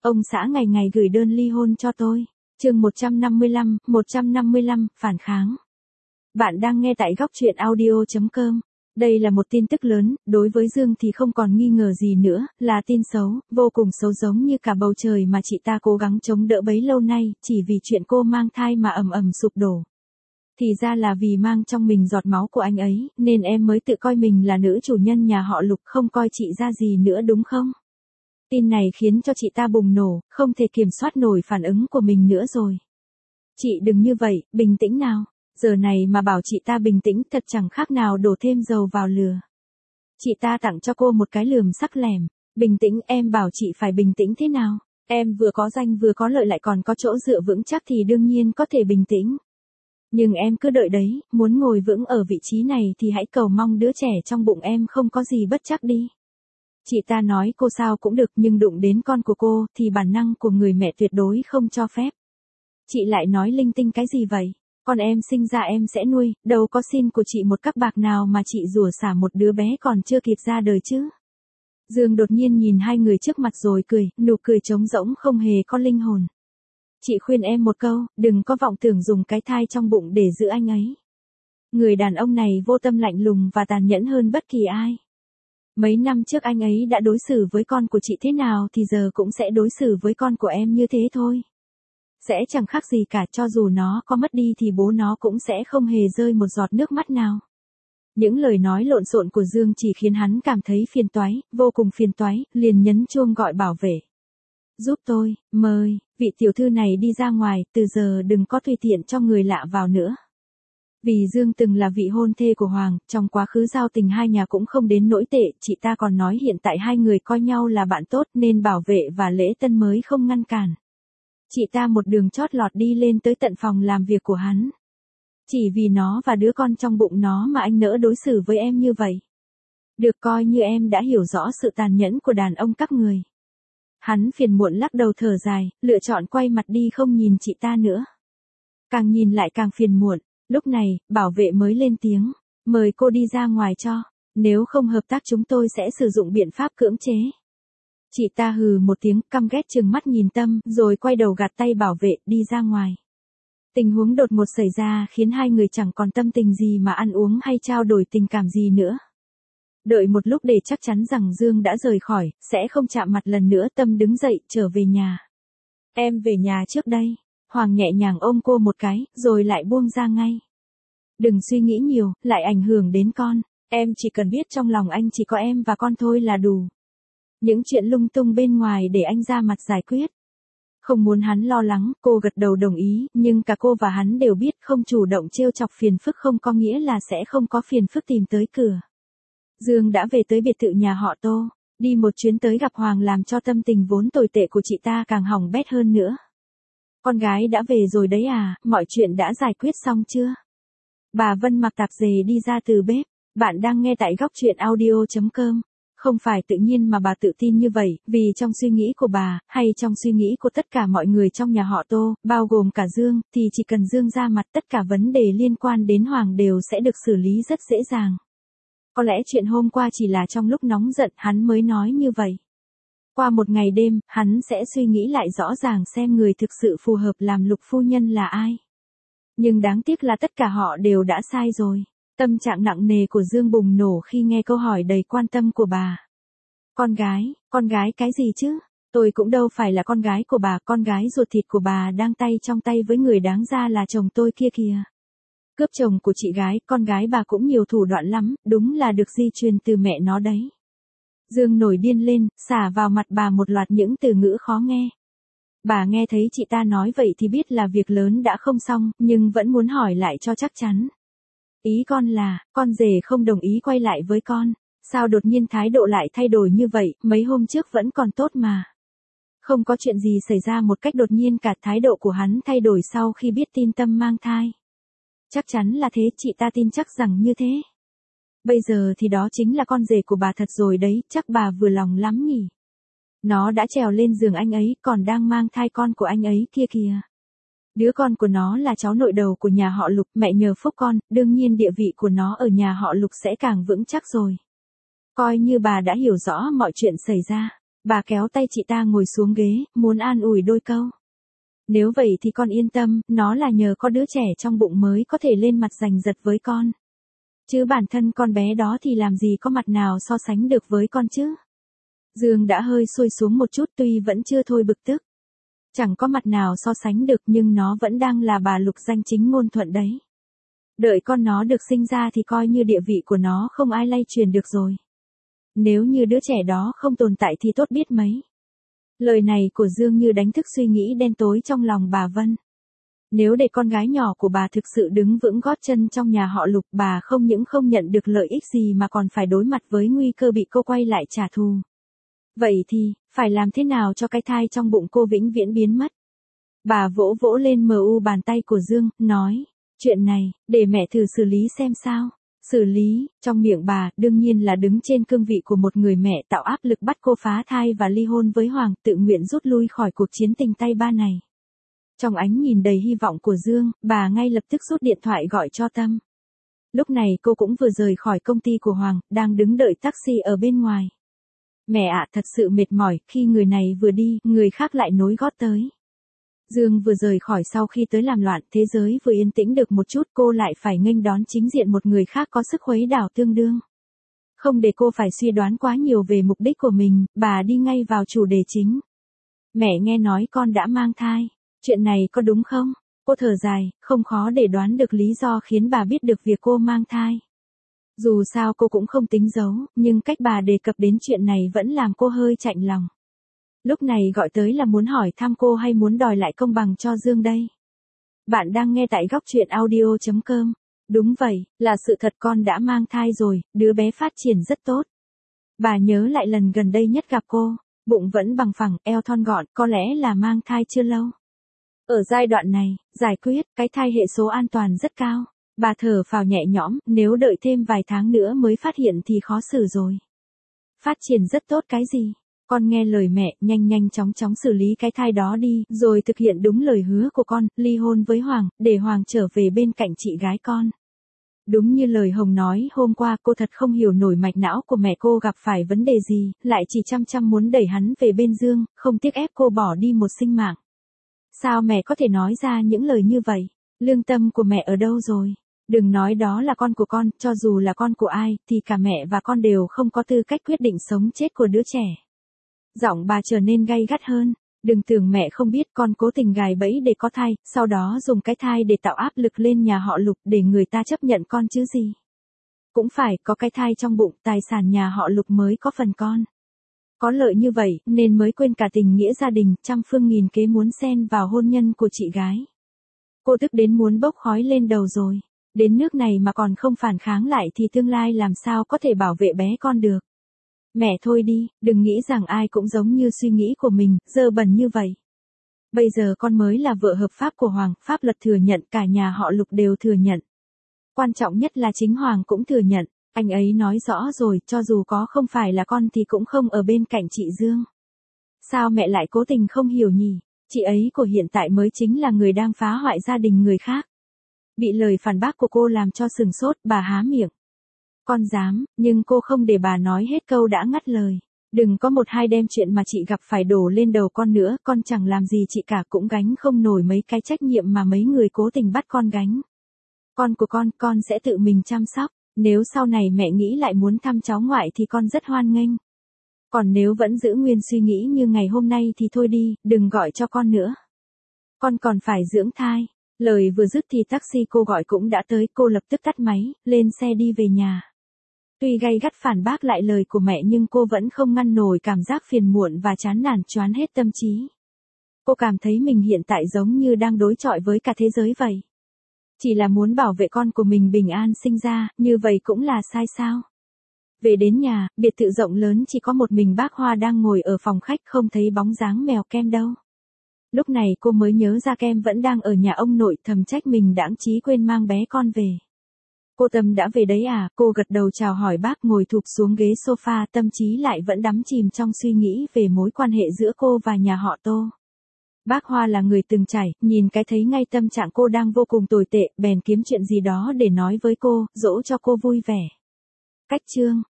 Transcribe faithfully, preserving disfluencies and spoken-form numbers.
Ông xã ngày ngày gửi đơn ly hôn cho tôi. Chương một trăm năm mươi lăm, một trăm năm mươi lăm, phản kháng. Bạn đang nghe tại góc truyện audio chấm com. Đây là một tin tức lớn, đối với Dương thì không còn nghi ngờ gì nữa, là tin xấu, vô cùng xấu, giống như cả bầu trời mà chị ta cố gắng chống đỡ bấy lâu nay, chỉ vì chuyện cô mang thai mà ầm ầm sụp đổ. Thì ra là vì mang trong mình giọt máu của anh ấy, nên em mới tự coi mình là nữ chủ nhân nhà họ Lục, không coi chị ra gì nữa đúng không? Tin này khiến cho chị ta bùng nổ, không thể kiểm soát nổi phản ứng của mình nữa rồi. Chị đừng như vậy, bình tĩnh nào. Giờ này mà bảo chị ta bình tĩnh thật chẳng khác nào đổ thêm dầu vào lửa. Chị ta tặng cho cô một cái lườm sắc lẻm. Bình tĩnh, em bảo chị phải bình tĩnh thế nào? Em vừa có danh vừa có lợi lại còn có chỗ dựa vững chắc thì đương nhiên có thể bình tĩnh. Nhưng em cứ đợi đấy, muốn ngồi vững ở vị trí này thì hãy cầu mong đứa trẻ trong bụng em không có gì bất trắc đi. Chị ta nói cô sao cũng được, nhưng đụng đến con của cô thì bản năng của người mẹ tuyệt đối không cho phép. Chị lại nói linh tinh cái gì vậy? Con em sinh ra em sẽ nuôi, đâu có xin của chị một các bạc nào mà chị rủa xả một đứa bé còn chưa kịp ra đời chứ. Dương đột nhiên nhìn hai người trước mặt rồi cười, nụ cười trống rỗng không hề có linh hồn. Chị khuyên em một câu, đừng có vọng tưởng dùng cái thai trong bụng để giữ anh ấy. Người đàn ông này vô tâm, lạnh lùng và tàn nhẫn hơn bất kỳ ai. Mấy năm trước anh ấy đã đối xử với con của chị thế nào thì giờ cũng sẽ đối xử với con của em như thế thôi. Sẽ chẳng khác gì cả, cho dù nó có mất đi thì bố nó cũng sẽ không hề rơi một giọt nước mắt nào. Những lời nói lộn xộn của Dương chỉ khiến hắn cảm thấy phiền toái, vô cùng phiền toái, liền nhấn chuông gọi bảo vệ. Giúp tôi, mời, vị tiểu thư này đi ra ngoài, từ giờ đừng có tùy tiện cho người lạ vào nữa. Vì Dương từng là vị hôn thê của Hoàng, trong quá khứ giao tình hai nhà cũng không đến nỗi tệ, chị ta còn nói hiện tại hai người coi nhau là bạn tốt nên bảo vệ và lễ tân mới không ngăn cản. Chị ta một đường chót lọt đi lên tới tận phòng làm việc của hắn. Chỉ vì nó và đứa con trong bụng nó mà anh nỡ đối xử với em như vậy. Được coi như em đã hiểu rõ sự tàn nhẫn của đàn ông các người. Hắn phiền muộn lắc đầu thở dài, lựa chọn quay mặt đi không nhìn chị ta nữa. Càng nhìn lại càng phiền muộn, lúc này, bảo vệ mới lên tiếng, mời cô đi ra ngoài cho, nếu không hợp tác chúng tôi sẽ sử dụng biện pháp cưỡng chế. Chị ta hừ một tiếng, căm ghét trừng mắt nhìn Tâm, rồi quay đầu gạt tay bảo vệ, đi ra ngoài. Tình huống đột ngột xảy ra khiến hai người chẳng còn tâm tình gì mà ăn uống hay trao đổi tình cảm gì nữa. Đợi một lúc để chắc chắn rằng Dương đã rời khỏi, sẽ không chạm mặt lần nữa, Tâm đứng dậy, trở về nhà. Em về nhà trước đây. Hoàng nhẹ nhàng ôm cô một cái, rồi lại buông ra ngay. Đừng suy nghĩ nhiều, lại ảnh hưởng đến con. Em chỉ cần biết trong lòng anh chỉ có em và con thôi là đủ. Những chuyện lung tung bên ngoài để anh ra mặt giải quyết. Không muốn hắn lo lắng, cô gật đầu đồng ý, nhưng cả cô và hắn đều biết không chủ động trêu chọc phiền phức không có nghĩa là sẽ không có phiền phức tìm tới cửa. Dương đã về tới biệt thự nhà họ Tô, đi một chuyến tới gặp Hoàng làm cho tâm tình vốn tồi tệ của chị ta càng hỏng bét hơn nữa. Con gái đã về rồi đấy à, mọi chuyện đã giải quyết xong chưa? Bà Vân mặc tạp dề đi ra từ bếp, bạn đang nghe tại góc truyện audio chấm com. Không phải tự nhiên mà bà tự tin như vậy, vì trong suy nghĩ của bà, hay trong suy nghĩ của tất cả mọi người trong nhà họ Tô, bao gồm cả Dương, thì chỉ cần Dương ra mặt tất cả vấn đề liên quan đến Hoàng đều sẽ được xử lý rất dễ dàng. Có lẽ chuyện hôm qua chỉ là trong lúc nóng giận hắn mới nói như vậy. Qua một ngày đêm, hắn sẽ suy nghĩ lại rõ ràng xem người thực sự phù hợp làm Lục phu nhân là ai. Nhưng đáng tiếc là tất cả họ đều đã sai rồi. Tâm trạng nặng nề của Dương bùng nổ khi nghe câu hỏi đầy quan tâm của bà. Con gái, con gái cái gì chứ? Tôi cũng đâu phải là con gái của bà, con gái ruột thịt của bà đang tay trong tay với người đáng ra là chồng tôi kia kìa. Cướp chồng của chị gái, con gái bà cũng nhiều thủ đoạn lắm, đúng là được di truyền từ mẹ nó đấy. Dương nổi điên lên, xả vào mặt bà một loạt những từ ngữ khó nghe. Bà nghe thấy chị ta nói vậy thì biết là việc lớn đã không xong, nhưng vẫn muốn hỏi lại cho chắc chắn. Ý con là, con rể không đồng ý quay lại với con, sao đột nhiên thái độ lại thay đổi như vậy, mấy hôm trước vẫn còn tốt mà. Không có chuyện gì xảy ra một cách đột nhiên cả, thái độ của hắn thay đổi sau khi biết tin Tâm mang thai. Chắc chắn là thế, chị ta tin chắc rằng như thế. Bây giờ thì đó chính là con rể của bà thật rồi đấy, chắc bà vừa lòng lắm nhỉ. Nó đã trèo lên giường anh ấy, còn đang mang thai con của anh ấy kia kìa. Đứa con của nó là cháu nội đầu của nhà họ Lục, mẹ nhờ phúc con, đương nhiên địa vị của nó ở nhà họ Lục sẽ càng vững chắc rồi. Coi như bà đã hiểu rõ mọi chuyện xảy ra. Bà kéo tay chị ta ngồi xuống ghế, muốn an ủi đôi câu. Nếu vậy thì con yên tâm, nó là nhờ có đứa trẻ trong bụng mới có thể lên mặt giành giật với con. Chứ bản thân con bé đó thì làm gì có mặt nào so sánh được với con chứ. Dương đã hơi xuôi xuống một chút tuy vẫn chưa thôi bực tức. Chẳng có mặt nào so sánh được nhưng nó vẫn đang là bà Lục danh chính ngôn thuận đấy. Đợi con nó được sinh ra thì coi như địa vị của nó không ai lay truyền được rồi. Nếu như đứa trẻ đó không tồn tại thì tốt biết mấy. Lời này của Dương như đánh thức suy nghĩ đen tối trong lòng bà Vân. Nếu để con gái nhỏ của bà thực sự đứng vững gót chân trong nhà họ Lục, bà không những không nhận được lợi ích gì mà còn phải đối mặt với nguy cơ bị cô quay lại trả thù. Vậy thì, phải làm thế nào cho cái thai trong bụng cô vĩnh viễn biến mất? Bà vỗ vỗ lên mờ u bàn tay của Dương, nói, chuyện này, để mẹ thử xử lý xem sao. Xử lý, trong miệng bà, đương nhiên là đứng trên cương vị của một người mẹ tạo áp lực bắt cô phá thai và ly hôn với Hoàng, tự nguyện rút lui khỏi cuộc chiến tình tay ba này. Trong ánh nhìn đầy hy vọng của Dương, bà ngay lập tức rút điện thoại gọi cho Tâm. Lúc này cô cũng vừa rời khỏi công ty của Hoàng, đang đứng đợi taxi ở bên ngoài. Mẹ ạ, thật sự mệt mỏi, khi người này vừa đi, người khác lại nối gót tới. Dương vừa rời khỏi sau khi tới làm loạn, thế giới vừa yên tĩnh được một chút, cô lại phải nghênh đón chính diện một người khác có sức khuấy đảo tương đương. Không để cô phải suy đoán quá nhiều về mục đích của mình, bà đi ngay vào chủ đề chính. Mẹ nghe nói con đã mang thai, chuyện này có đúng không? Cô thở dài, không khó để đoán được lý do khiến bà biết được việc cô mang thai. Dù sao cô cũng không tính giấu, nhưng cách bà đề cập đến chuyện này vẫn làm cô hơi chạnh lòng. Lúc này gọi tới là muốn hỏi thăm cô hay muốn đòi lại công bằng cho Dương đây? Bạn đang nghe tại góc truyện audio chấm com. Đúng vậy, là sự thật, con đã mang thai rồi, đứa bé phát triển rất tốt. Bà nhớ lại lần gần đây nhất gặp cô, bụng vẫn bằng phẳng, eo thon gọn, có lẽ là mang thai chưa lâu. Ở giai đoạn này, giải quyết, cái thai hệ số an toàn rất cao. Bà thở phào nhẹ nhõm, nếu đợi thêm vài tháng nữa mới phát hiện thì khó xử rồi. Phát triển rất tốt cái gì? Con nghe lời mẹ, nhanh nhanh chóng chóng xử lý cái thai đó đi, rồi thực hiện đúng lời hứa của con, ly hôn với Hoàng, để Hoàng trở về bên cạnh chị gái con. Đúng như lời Hồng nói hôm qua, cô thật không hiểu nổi mạch não của mẹ cô gặp phải vấn đề gì, lại chỉ chăm chăm muốn đẩy hắn về bên Dương, không tiếc ép cô bỏ đi một sinh mạng. Sao mẹ có thể nói ra những lời như vậy? Lương tâm của mẹ ở đâu rồi? Đừng nói đó là con của con, cho dù là con của ai, thì cả mẹ và con đều không có tư cách quyết định sống chết của đứa trẻ. Giọng bà trở nên gay gắt hơn. Đừng tưởng mẹ không biết con cố tình gài bẫy để có thai, sau đó dùng cái thai để tạo áp lực lên nhà họ Lục để người ta chấp nhận con chứ gì. Cũng phải có cái thai trong bụng, tài sản nhà họ Lục mới có phần con. Có lợi như vậy, nên mới quên cả tình nghĩa gia đình, trăm phương nghìn kế muốn xen vào hôn nhân của chị gái. Cô tức đến muốn bốc khói lên đầu rồi. Đến nước này mà còn không phản kháng lại thì tương lai làm sao có thể bảo vệ bé con được. Mẹ thôi đi, đừng nghĩ rằng ai cũng giống như suy nghĩ của mình, dơ bẩn như vậy. Bây giờ con mới là vợ hợp pháp của Hoàng, pháp luật thừa nhận, cả nhà họ Lục đều thừa nhận. Quan trọng nhất là chính Hoàng cũng thừa nhận, anh ấy nói rõ rồi, cho dù có không phải là con thì cũng không ở bên cạnh chị Dương. Sao mẹ lại cố tình không hiểu nhỉ? Chị ấy của hiện tại mới chính là người đang phá hoại gia đình người khác. Bị lời phản bác của cô làm cho sừng sốt, bà há miệng. Con dám, nhưng cô không để bà nói hết câu đã ngắt lời. Đừng có một hai đem chuyện mà chị gặp phải đổ lên đầu con nữa, con chẳng làm gì chị cả, cũng gánh không nổi mấy cái trách nhiệm mà mấy người cố tình bắt con gánh. Con của con, con sẽ tự mình chăm sóc, nếu sau này mẹ nghĩ lại muốn thăm cháu ngoại thì con rất hoan nghênh. Còn nếu vẫn giữ nguyên suy nghĩ như ngày hôm nay thì thôi đi, đừng gọi cho con nữa. Con còn phải dưỡng thai. Lời vừa dứt thì taxi cô gọi cũng đã tới, cô lập tức tắt máy, lên xe đi về nhà. Tuy gay gắt phản bác lại lời của mẹ nhưng cô vẫn không ngăn nổi cảm giác phiền muộn và chán nản choán hết tâm trí. Cô cảm thấy mình hiện tại giống như đang đối chọi với cả thế giới vậy. Chỉ là muốn bảo vệ con của mình bình an sinh ra, như vậy cũng là sai sao? Về đến nhà, biệt thự rộng lớn chỉ có một mình bác Hoa đang ngồi ở phòng khách, không thấy bóng dáng mèo Kem đâu. Lúc này cô mới nhớ ra Kem vẫn đang ở nhà ông nội, thầm trách mình đãng trí quên mang bé con về. Cô Tâm đã về đấy à? Cô gật đầu chào hỏi bác, ngồi thụp xuống ghế sofa, tâm trí lại vẫn đắm chìm trong suy nghĩ về mối quan hệ giữa cô và nhà họ Tô. Bác Hoa là người từng trải, nhìn cái thấy ngay tâm trạng cô đang vô cùng tồi tệ, bèn kiếm chuyện gì đó để nói với cô, dỗ cho cô vui vẻ. Cách chương